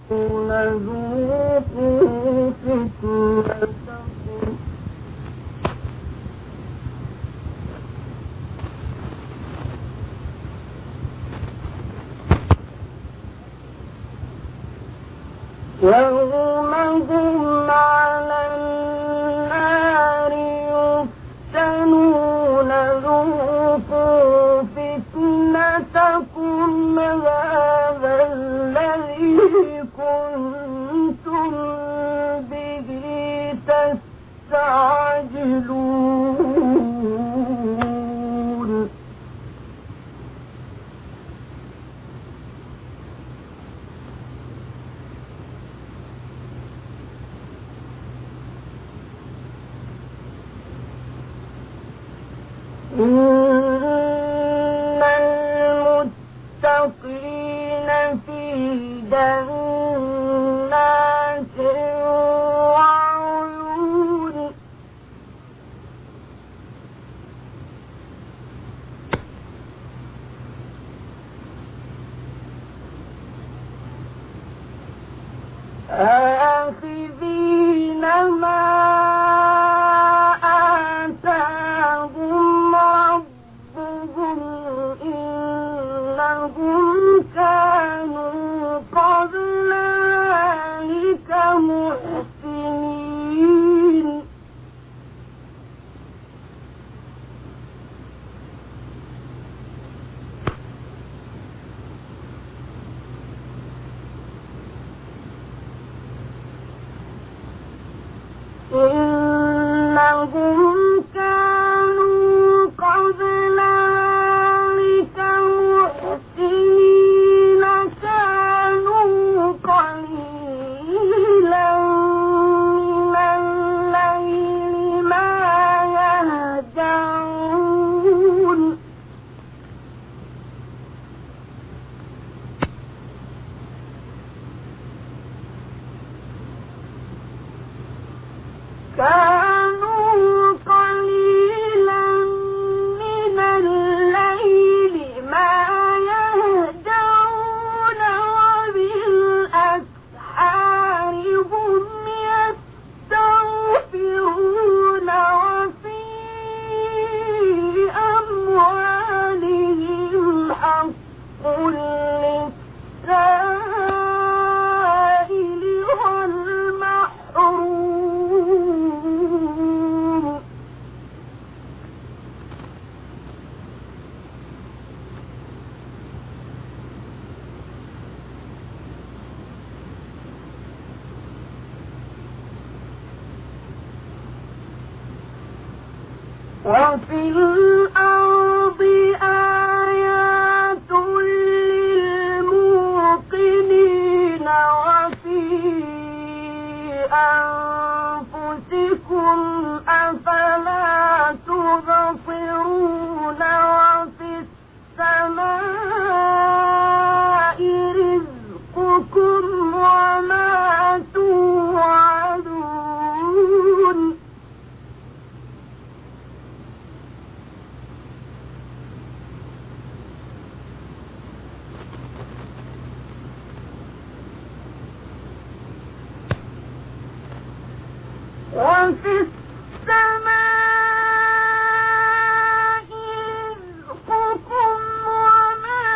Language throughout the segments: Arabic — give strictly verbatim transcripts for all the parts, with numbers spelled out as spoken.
ذوقوا فتنتكم يوم هم على النار يفتنون ذوقوا فتنتكم هذا الذي كنتم به تستعجلون إن المتقين في جنات وعيون آخذين ما آتاهم ربهم إنهم كانوا قبل ذلك محسنين إنهم كانوا قبل ذلك محسنين كانوا قليلا من الليل ما يهجعون كانوا قليلا من الليل ما يهجعون وبالأسحار هم يستغفرون وفي أموالهم حق للسائل والمحروم وفي الأرض آيات للموقنين وفي أنفسكم أفلا تبصرون وفي السماء رزقكم وما توعدون وفي السماء رزقكم وما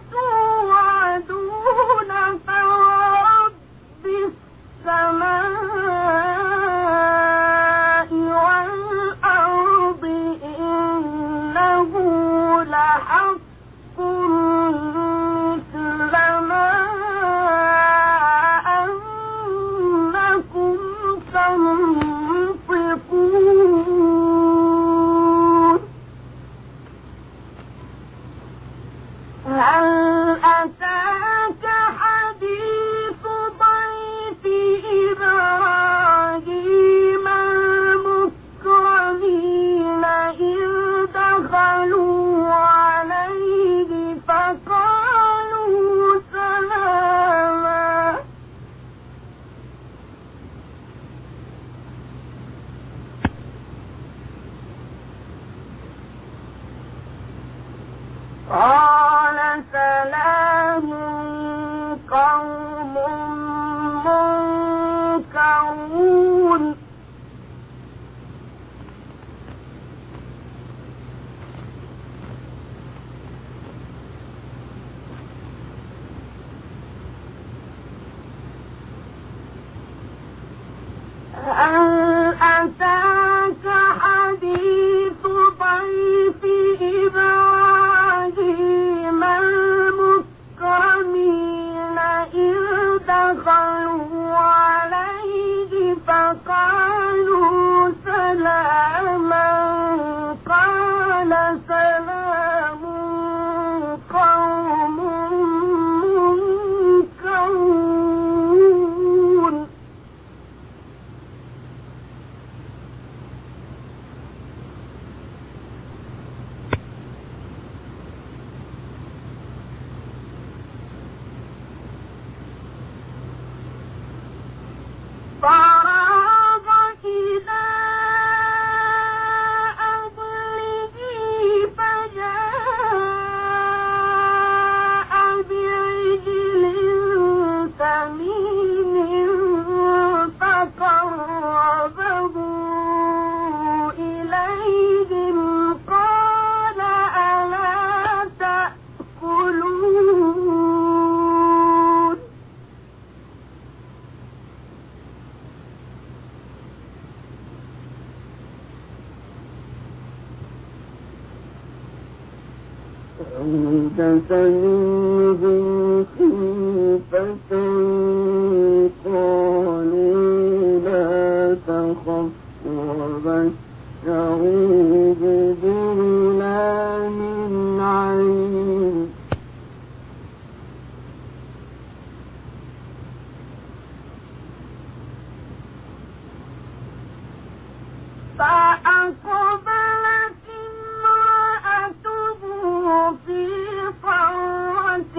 توعدون فرب السماء والأرض إنه لحق مثل ما أنكم تنطقون هل أتاك حديث ضيف إبراهيم المكرمين إذ دخلوا عليه فقالوا سلاما قال سلام قوم هل أتاك حديث ضيف إبراهيم المكرمين إذ دخلوا عليه فقالوا سلاما قال سلام قوم منكرون فراغ إلى أهله فجاء بعجل سمين فقربه إليهم قال ألا تأكلون فأوجس منهم خيفة قالوا لا تخف وبشروه بغلام عليم فأقبلت امرأته في صرة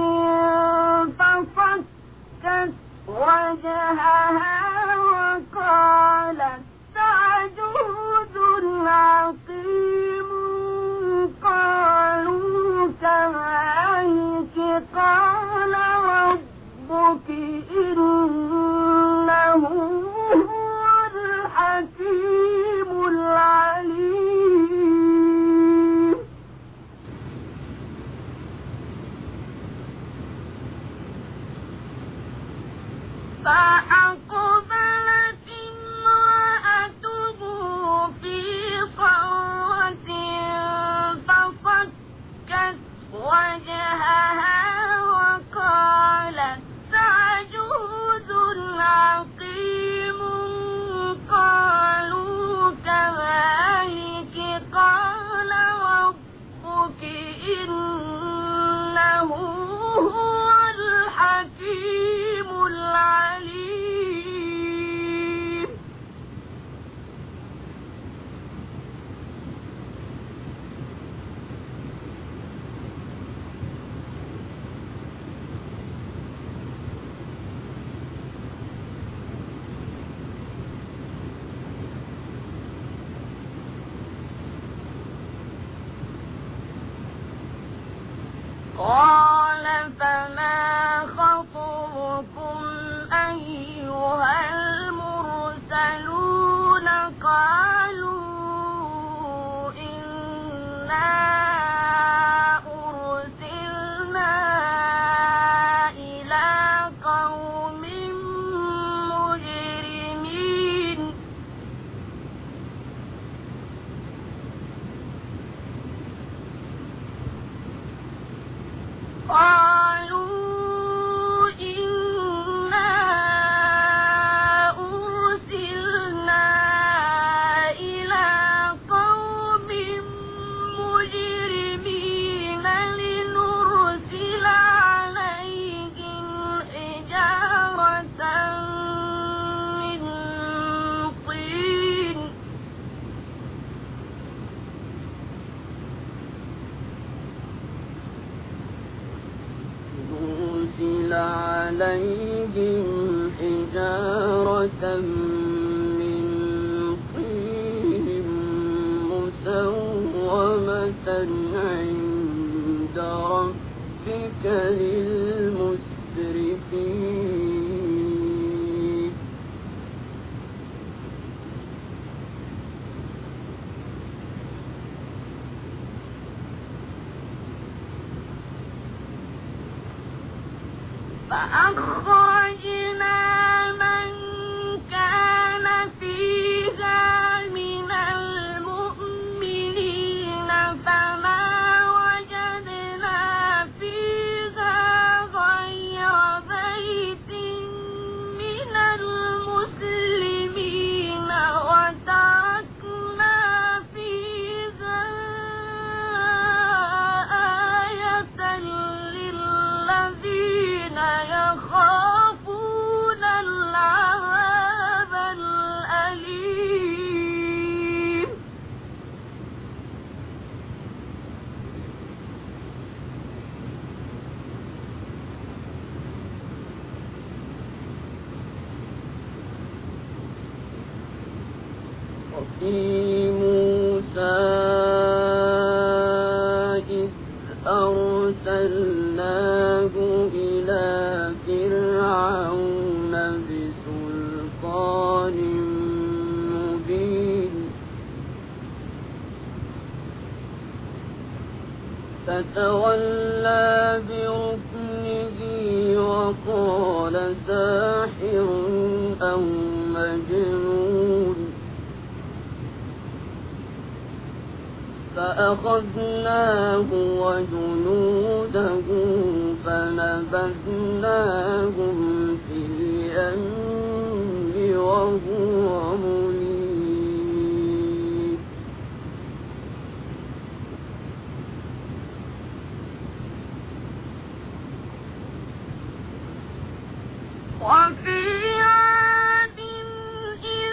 فصكت وجهها وقالت عجوز عقيم قالوا كذلك قال ربك إنه هو الحكيم العليم فأقبلت امرأته في صرة فصكت وجهها وقالت عجوز عقيم قالوا كذلك قال ربك إنه هو الحكيم العليم قال فما خطبكم أيها المرسلون قالوا إنا أرسلنا إلى قوم مجرمين قالوا إنا أرسلنا إلى قوم مجرمين لنرسل عليهم حجارة من طين نرسل عليهم حجارة من طين مسومة عند ربك للمسرفين فأخرجنا من كان فيه وفي موسى إذ أرسلناه إلى فرعون بسلطان مبين فتولى بركنه وقال ساحر أو مجنون فأخذناه وجنوده فنبذناهم في اليم وهو مليم وفي عاد إذ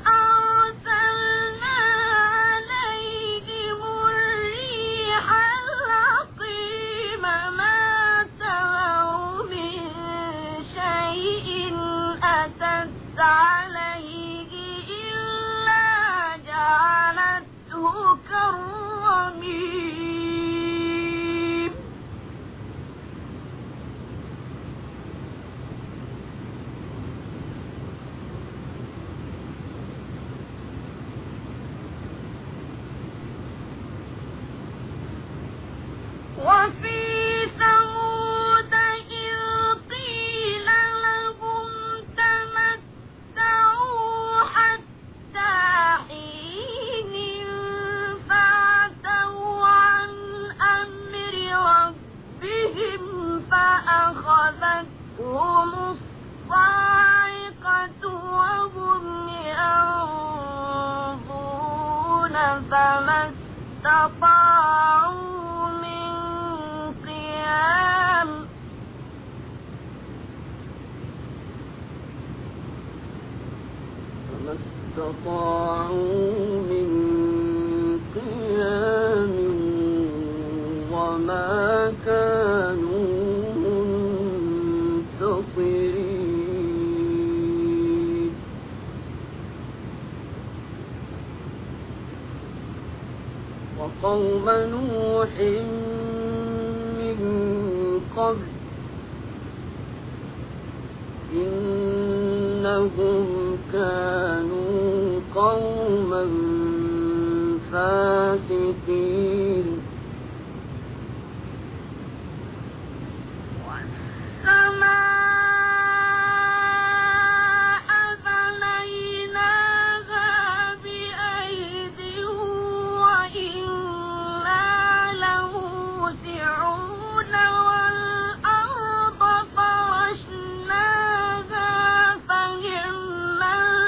أرسلنا عليهم الريح العقيم ما تذر من شيء أتت عليه إلا جعلته كالرميم وفي ثمود إذ قيل لهم تمتعوا حتى حين فعتوا عن أمر ربهم فأخذتهم الصاعقة وهم ينظرون فما استطاعوا من قيام فما استطاعوا من قيام وما كانوا منتصرين وقوم نوح من قبل إنهم كانوا قوما فاسقين والسماء بنيناها بأيد وإنا لموسعون والأرض فرشناها فنعم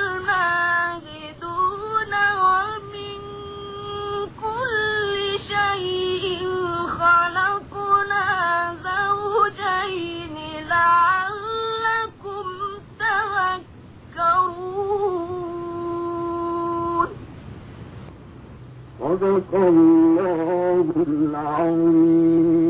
الماهدون ومن كل شيء خلقنا زوجين لعلكم تذكرون صدق الله العظيم